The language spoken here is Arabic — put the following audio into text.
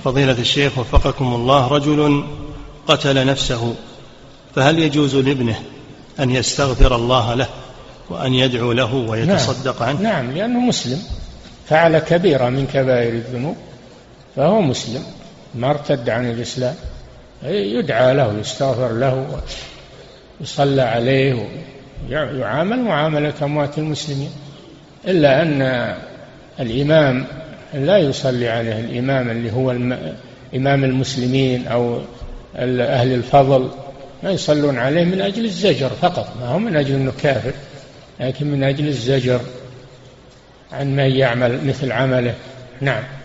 فضيلة الشيخ وفقكم الله، رجل قتل نفسه، فهل يجوز لابنه أن يستغفر الله له وأن يدعو له ويتصدق عنه؟ نعم، لأنه مسلم، فعل كبيرة من كبائر الذنوب، فهو مسلم ما ارتد عن الإسلام، يدعى له يستغفر له ويصلى عليه ويعامل معاملة أموات المسلمين، إلا أن الإمام لا يصلي عليه، الإمام اللي هو إمام المسلمين أو أهل الفضل ما يصلون عليه من أجل الزجر فقط، ما هو من أجل أنه كافر، لكن من أجل الزجر عن من يعمل مثل عمله. نعم.